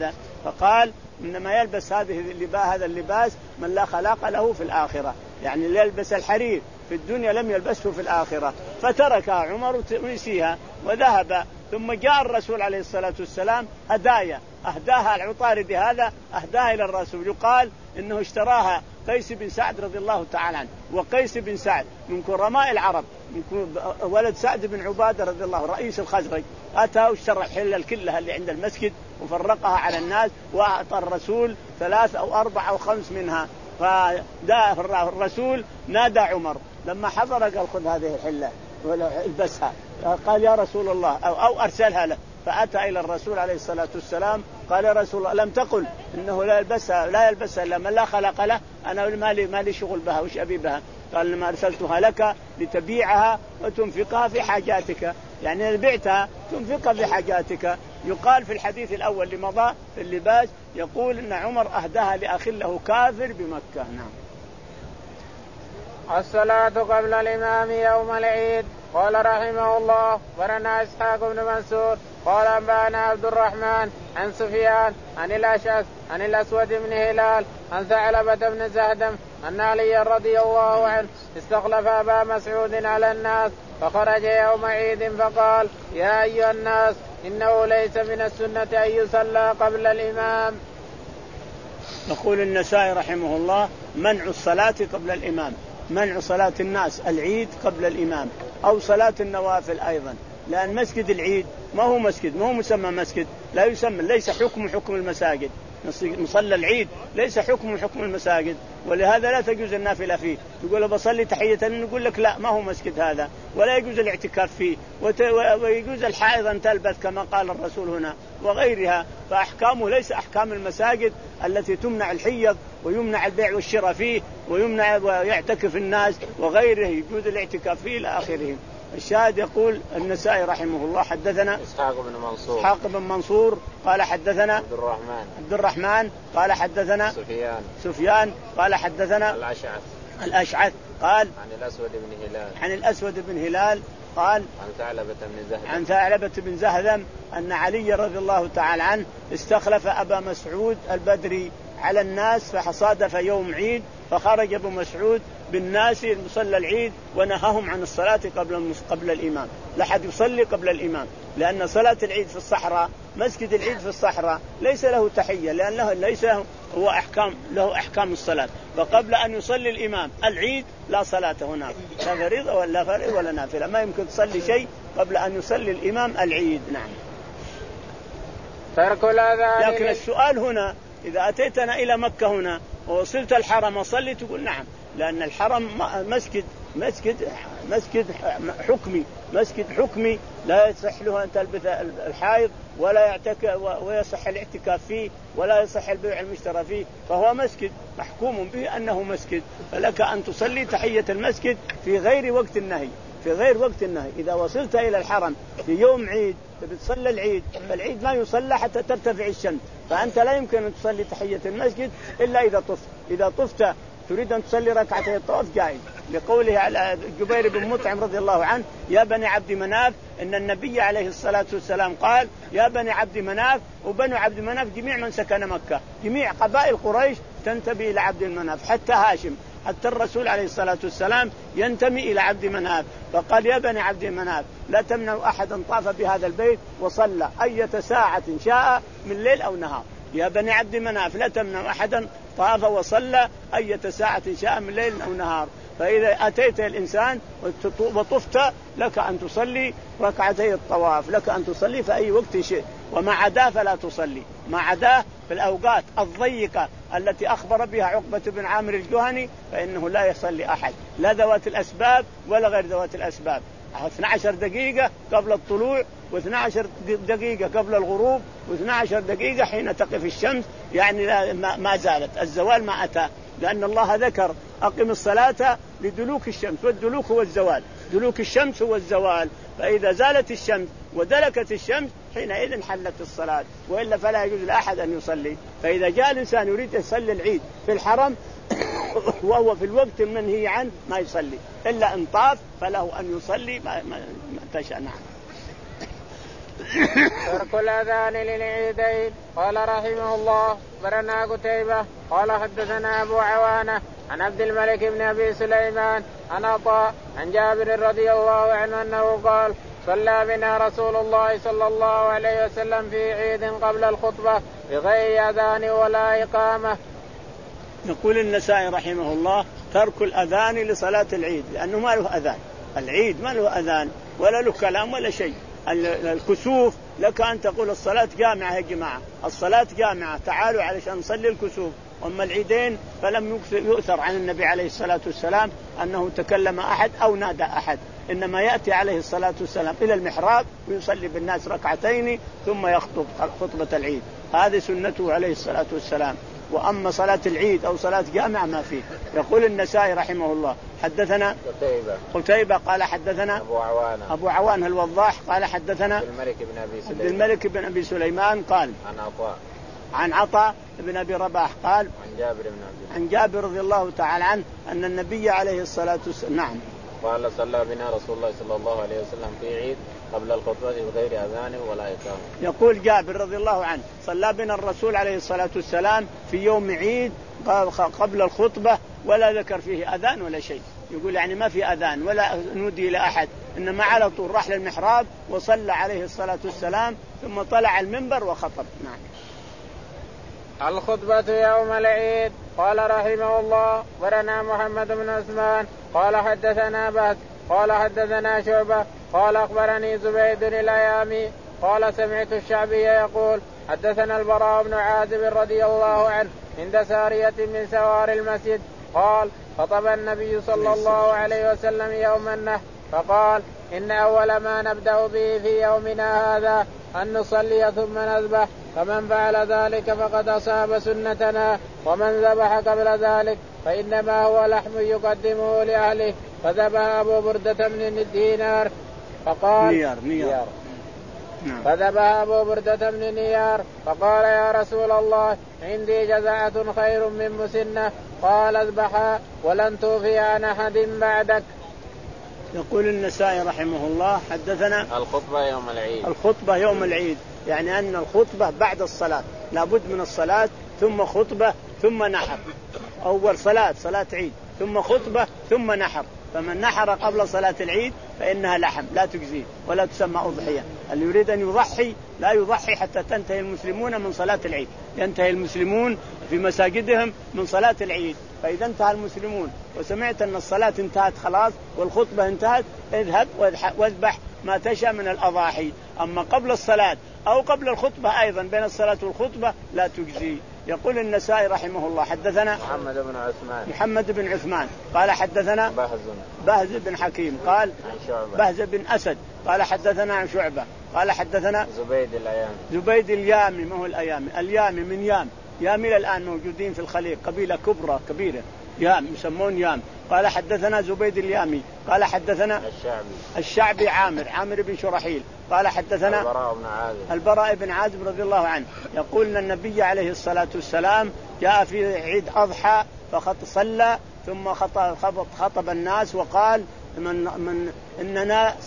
فقال إنما يلبس هذه اللباس هذا اللباس من لا خلاق له في الآخرة، يعني اللي يلبس الحرير في الدنيا لم يلبسه في الآخرة. فتركها عمر ونسيها وذهب. ثم جاء الرسول عليه الصلاة والسلام هدايا أهداها العطاردي هذا أهداها إلى الرسول، يقال إنه اشتراها قيس بن سعد رضي الله تعالى عنه. وقيس بن سعد من كرماء العرب، من ولد سعد بن عبادة رضي الله رئيس الخزرج، أتى واشترى الحلة كلها اللي عند المسجد وفرقها على الناس، وأعطى الرسول ثلاث أو أربع أو خمس منها. فداء الرسول نادى عمر لما حضر قال خذ هذه الحلة البسها، قال يا رسول الله أو, أو أرسلها له. فأتى إلى الرسول عليه الصلاة والسلام قال يا رسول الله لم تقل إنه لا يلبسها لا يلبسها إلا من لا خلق له، أنا مالي مالي شغل بها وش أبي بها؟ قال لما أرسلتها لك لتبيعها وتنفقها في حاجاتك، يعني بعتها تنفقها في حاجاتك. يقال في الحديث الأول لمضى في اللباس يقول إن عمر أهداها لأخ له كافر بمكة. نعم. الصلاة قبل الإمام يوم العيد. قال رحمه الله ورنا إسحاق بن منصور قال أنبأنا عبد الرحمن عن سفيان عن الأشعث عن الأسود بن هلال عن ثعلبة بن زهدم أن علي رضي الله عنه استخلف أبا مسعود على الناس فخرج يوم عيد فقال يا أيها الناس إنه ليس من السنة أن يصلى قبل الإمام. يقول النسائي رحمه الله منع الصلاة قبل الإمام، منع صلاة الناس العيد قبل الإمام أو صلاة النوافل أيضا، لأن مسجد العيد ما هو مسجد، ما هو مسمى مسجد، لا يسمى، ليس حكم حكم المساجد. مصلى العيد ليس حكم حكم المساجد، ولهذا لا تجوز النافلة فيه. تقول بصلي تحية نقول لك لا ما هو مسجد هذا، ولا يجوز الاعتكاف فيه، ويجوز الحائض أن تلبث كما قال الرسول هنا وغيرها. فأحكامه ليس أحكام المساجد التي تمنع الحيض ويمنع البيع والشراء فيه ويمنع ويعتكف الناس وغيره، يجوز الاعتكاف فيه إلى آخره. الشاهد يقول النسائي رحمه الله حدثنا إسحاق بن منصور إسحاق بن منصور قال حدثنا عبد الرحمن عبد الرحمن قال حدثنا سفيان سفيان قال حدثنا الأشعث الأشعث قال عن الأسود بن هلال عن الأسود بن هلال قال عن ثعلبة بن زهدم عن ثعلبة بن زهدم أن علي رضي الله تعالى عنه استخلف أبا مسعود البدري على الناس فصادف يوم عيد، فخرج أبو مسعود بالناس مصلى العيد ونهاهم عن الصلاة قبل قبل الإمام، لا حد يصلي قبل الإمام، لأن صلاة العيد في الصحراء مسجد العيد في الصحراء ليس له تحية، لأنه ليس هو أحكام له أحكام الصلاة. فقبل أن يصلي الإمام العيد لا صلاة هناك، لا فريضة ولا فريضة ولا نافلة، ما يمكن تصلي شيء قبل أن يصلي الإمام العيد. نعم. ترك الأذان. لكن السؤال هنا إذا أتيتنا إلى مكة هنا ووصلت الحرم وصلي تقول نعم، لأن الحرم مسجد مسجد مسجد حكمي، مسجد حكمي لا يصح له أن تلبث الحائض ولا يعتك ويصح الاعتكاف فيه ولا يصح البيع المشترى فيه، فهو مسجد محكوم به أنه مسجد، فلك أن تصلي تحية المسجد في غير وقت النهي، في غير وقت النهي. إذا وصلت إلى الحرم في يوم عيد بتصلي العيد، فالعيد ما يصلى حتى ترتفع الشمس، فأنت لا يمكن أن تصلي تحية المسجد إلا إذا طفت. إذا طفت تريد أن تصلي ركعتي الطواف جائز، لقوله على جبير بن مطعم رضي الله عنه يا بني عبد مناف إن النبي عليه الصلاة والسلام قال يا بني عبد مناف، وبنو عبد مناف جميع من سكن مكة، جميع قبائل قريش تنتمي إلى عبد مناف، حتى هاشم، حتى الرسول عليه الصلاة والسلام ينتمي إلى عبد مناف. فقال يا بني عبد مناف لا تمنعوا أحدا طاف بهذا البيت وصلى أية ساعة شاء من ليل أو نهار. يا بني عبد مناف لا تمنعوا أحدا طاف وصلى أية ساعة شاء من ليل أو نهار. فإذا أتيت الإنسان وطفت لك أن تصلي ركعتي الطواف، لك أن تصلي في أي وقت شئت، وما عداه فلا تصلي، ما عداه في الأوقات الضيقة التي أخبر بها عقبة بن عامر الجهني فإنه لا يصلي أحد، لا ذوات الأسباب ولا غير ذوات الأسباب. اثنتي عشرة دقيقة قبل الطلوع واثنتي عشرة دقيقة قبل الغروب واثنتي عشرة دقيقة حين تقف الشمس، يعني ما زالت الزوال ما أتى، لأن الله ذكر أقم الصلاة لدلوك الشمس، والدلوك هو الزوال، دلوك الشمس هو الزوال، فإذا زالت الشمس ودلكت الشمس حينئذ حلت الصلاة، وإلا فلا يجوز لأحد أن يصلي. فإذا جاء الإنسان يريد يصلي العيد في الحرم وهو في الوقت المنهي عنه ما يصلي، إلا إن طاف فله أن يصلي ما, ما, ما تشاء. نعم. ترك الأذان للعيدين. قال رحمه الله برنا قتيبة قال حدثنا أبو عوانة عن عبد الملك بن أبي سليمان عن عطاء عن جابر رضي الله عنه أنه قال صلى بنا رسول الله صلى الله عليه وسلم في عيد قبل الخطبة بغير أذان ولا إقامة. يقول النسائي رحمه الله ترك الأذان لصلاة العيد لأنه ما له أذان، العيد ما له أذان ولا له كلام ولا شيء. الكسوف لك أن تقول الصلاة جامعة يا جماعة، الصلاة جامعة تعالوا علشان نصلي الكسوف. أما العيدين فلم يؤثر عن النبي عليه الصلاة والسلام أنه تكلم أحد أو نادى أحد، إنما يأتي عليه الصلاة والسلام إلى المحراب ويصلي بالناس ركعتين ثم يخطب خطبة العيد، هذه سنته عليه الصلاة والسلام. وأما صلاة العيد أو صلاة جامعة ما فيه. يقول النسائي رحمه الله حدثنا قتيبة قتيبة قال حدثنا أبو عوانة أبو عوانة الوضاح قال حدثنا عبد الملك بن أبي عبد سليمان الملك بن أبي سليمان قال عن عطاء عن عطاء بن أبي رباح قال عن جابر بن عبد عن جابر رضي الله تعالى عنه أن النبي عليه الصلاة والسلام نعم قال صلى بنا رسول الله صلى الله عليه وسلم في عيد قبل الخطبة بغير أذان ولا إقامة. يقول جابر رضي الله عنه صلى بنا الرسول عليه الصلاة والسلام في يوم عيد قبل الخطبة ولا ذكر فيه أذان ولا شيء. يقول يعني ما في أذان ولا نودي إلى أحد، إنما على طول راح للمحراب وصلى عليه الصلاة والسلام ثم طلع المنبر وخطب. نعم. الخطبة يوم العيد. قال رحمه الله ورنا محمد بن عثمان قال حدثنا بهز قال حدثنا شعبة قال أخبرني زبيد الأيامي قال سمعت الشعبي يقول حدثنا البراء بن عازب رضي الله عنه عند سارية من سوار المسجد قال خطب النبي صلى الله عليه وسلم يوم النحر فقال إن أول ما نبدأ به في يومنا هذا أن نصلي ثم نذبح، فمن فعل ذلك فقد أصاب سنتنا، ومن ذبح قبل ذلك فإنما هو لحم يقدمه لأهله. فذبح أبو بردة من الدينار فقال نيار نيار نعم. فذبح أبو بردة من نيار فقال يا رسول الله عندي جزعة خير من مسنة. قال اذبحها ولن توفي عن أحد بعدك. يقول النسائي رحمه الله حدثنا الخطبة يوم العيد. الخطبة يوم العيد يعني أن الخطبة بعد الصلاة، لابد من الصلاة ثم خطبة ثم نحر. أول صلاة صلاة عيد ثم خطبة ثم نحر، فمن نحر قبل صلاة العيد فإنها لحم لا تجزيه ولا تسمى أضحية. اللي يريد أن يضحي لا يضحي حتى تنتهي المسلمون من صلاة العيد، ينتهي المسلمون في مساجدهم من صلاة العيد. فإذا انتهى المسلمون وسمعت أن الصلاة انتهت خلاص والخطبة انتهت، اذهب واذبح ما تشاء من الأضاحي. أما قبل الصلاة أو قبل الخطبة أيضا بين الصلاة والخطبة لا تجزي. يقول النسائي رحمه الله حدثنا محمد بن عثمان محمد بن عثمان قال حدثنا بهز بهز بن حكيم قال عن شعبة بهز بن أسد قال حدثنا عن شعبة قال حدثنا زبيد الأيامي زبيد اليامي. ما هو الأيامي؟ اليامي من يام، يام إلى الآن موجودين في الخليج، قبيلة كبرى كبيرة يام يسمون يام. قال حدثنا زبيد اليامي قال حدثنا الشعبي الشعبي عامر عامر بن شرحيل قال حدثنا البراء بن عازب البراء بن عازب رضي الله عنه يقول أن النبي عليه الصلاة والسلام جاء في عيد أضحى فخط صلى ثم خطب, خطب الناس وقال من من إننا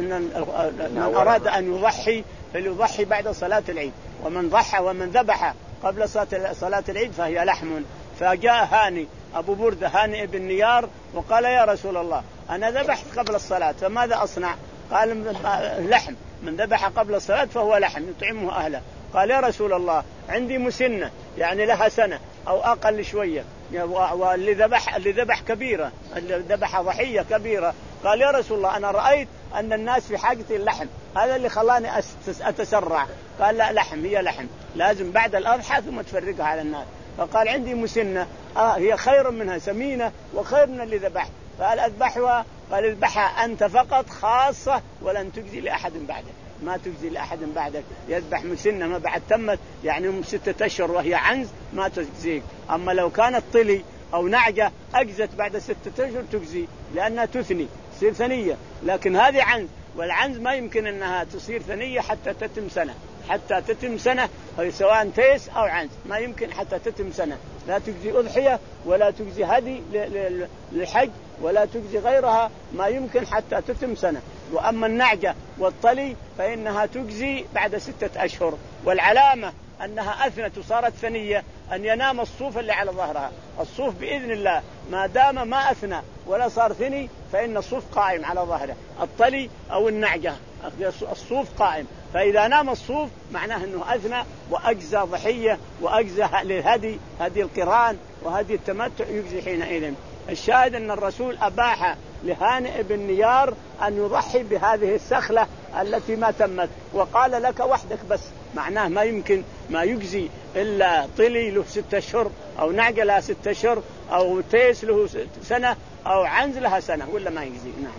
من أراد أن يضحي فليضحي بعد صلاة العيد، ومن ضحى ومن ذبح قبل صلاة العيد فهي لحم. فجاء هاني أبو بردة هاني بن نيار وقال يا رسول الله أنا ذبحت قبل الصلاة فماذا أصنع؟ قال لحم، من ذبح قبل الصلاة فهو لحم يطعمه أهله. قال يا رسول الله عندي مسنة يعني لها سنة أو أقل شوية، واللي ذبح اللي ذبح كبيرة اللي ذبح ضحية كبيرة. قال يا رسول الله أنا رأيت أن الناس في حاجة اللحم، هذا اللي خلاني أتسرع. قال لا، لحم هي لحم، لازم بعد الأضحى ثم تفرقها على الناس. فقال عندي مسنة آه هي خير منها سمينة وخير من اللي ذبح. قال أذبحها؟ قال اذبحها أنت فقط خاصة ولن تجزي لأحد بعدك، ما تجزي لأحد بعدك. يذبح مسنة ما بعد تمت يعني ستة أشهر وهي عنز ما تجزيك. أما لو كانت طلي أو نعجة أجزت بعد ستة أشهر تجزي لأنها تثني تصير ثنية، لكن هذه عنز، والعنز ما يمكن أنها تصير ثنية حتى تتم سنة، حتى تتم سنة، سواء تيس أو عنز ما يمكن حتى تتم سنة. لا تجزي أضحية ولا تجزي هدي للحج ولا تجزي غيرها، ما يمكن حتى تتم سنة. وأما النعجة والطلي فإنها تجزي بعد ستة أشهر، والعلامة أنها أثنت وصارت ثنية أن ينام الصوف اللي على ظهرها. الصوف بإذن الله ما دام ما أثنى ولا صار ثني فإن الصوف قائم على ظهره. الطلي أو النعجة الصوف قائم، فإذا نام الصوف معناه أنه أثنى وأجزى ضحية وأجزى للهدي، هدي القران وهدي التمتع يجزي حينئذ. الشاهد أن الرسول أباح لهانئ بن نيار أن يضحي بهذه السخلة التي ما تمت، وقال لك وحدك بس، معناه ما يمكن ما يجزي إلا طلي له ستة أشهر أو نعجة لها ستة أشهر أو تيس له سنة أو عنز لها سنة ولا ما يجزي. نعم،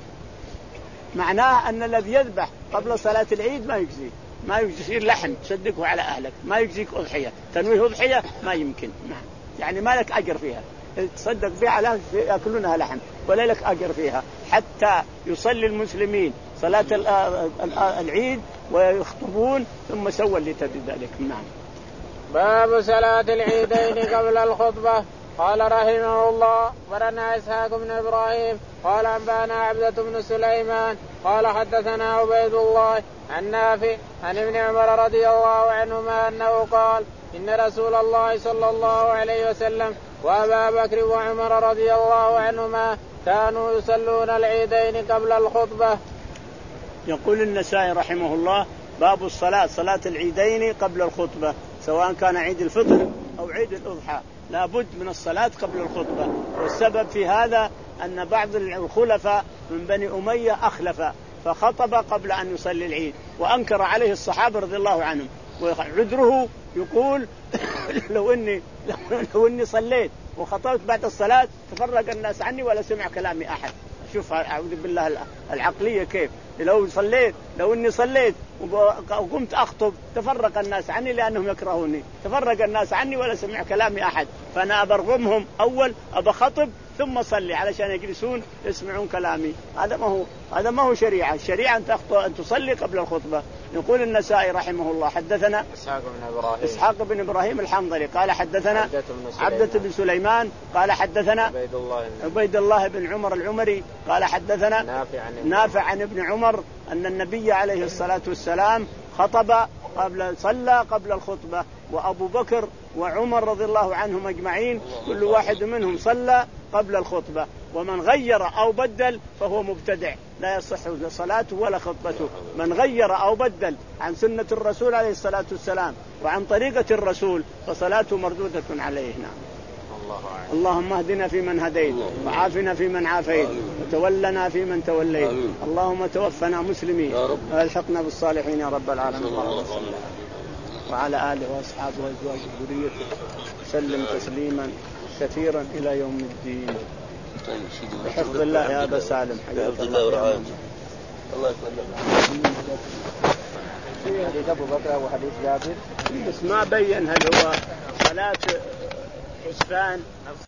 معناه أن الذي يذبح قبل صلاة العيد ما يجزي، ما يصير لحم تصدقه على أهلك، ما يجزيك أضحية، تنويه أضحية ما يمكن. نعم، يعني ما لك أجر فيها، تصدق بها على يأكلونها لحم ولا لك أجر فيها حتى يصلي المسلمين صلاة العيد ويخطبون ثم سوى لتدي ذلك. نعم. باب صلاة العيدين قبل الخطبة. قال رحمه الله ورنا إسحاق بن إبراهيم قال أنبانا عبدة بن سليمان قال حدثنا عبيد الله عن نافع عن ابن عمر رضي الله عنهما أنه قال إن رسول الله صلى الله عليه وسلم وأبا بكر وعمر رضي الله عنهما كانوا يصلون العيدين قبل الخطبة. يقول النسائي رحمه الله باب الصلاة صلاة العيدين قبل الخطبة، سواء كان عيد الفطر أو عيد الأضحى لا بد من الصلاة قبل الخطبة. والسبب في هذا أن بعض الخلفاء من بني أمية أخلف فخطب قبل أن يصلي العيد وأنكر عليه الصحابة رضي الله عنهم، وعذره يقول لو إني لو إني صليت وخطبت بعد الصلاة تفرق الناس عني ولا سمع كلامي أحد. شوف أعوذ بالله العقلية كيف، لو صليت لو إني صليت وقمت أخطب تفرق الناس عني لأنهم يكرهوني، تفرق الناس عني ولا سمع كلامي أحد، فأنا أبرغمهم أول أبى خطب ثم صلي علشان يجلسون يسمعون كلامي. هذا ما هو هذا ما هو شريعة. الشريعة أن تخطب أن تصلي قبل الخطبة. يقول النسائي رحمه الله حدثنا إسحاق بن إبراهيم إسحاق بن إبراهيم الحنظلي قال حدثنا عبدة بن سليمان قال حدثنا عبيد الله, عبيد الله بن عمر العمري قال حدثنا نافع عن, نافع عن ابن عمر أن النبي عليه الصلاة والسلام خطب قبل صلى قبل الخطبة، وأبو بكر وعمر رضي الله عنهم أجمعين كل واحد منهم صلى قبل الخطبة. ومن غير أو بدل فهو مبتدع لا يصح صلاته ولا خطبته. من غير أو بدل عن سنة الرسول عليه الصلاة والسلام وعن طريقة الرسول فصلاته مردودة عليه. نعم. اللهم اهدنا فيمن هديت وعافنا فيمن عافيت وتولنا فيمن توليت، اللهم توفنا مسلمين والحقنا بالصالحين يا رب العالمين. وعلى آله وأصحابه وأزواجه وذريته سلم تسليما كثيرا إلى يوم الدين. بحفظ الله يا أبا سالم. بحفظ الله ورعايته. الله يسلمك. حديث أبو بكر وحديث جابر بس ما بين هل هو صلاة حسبان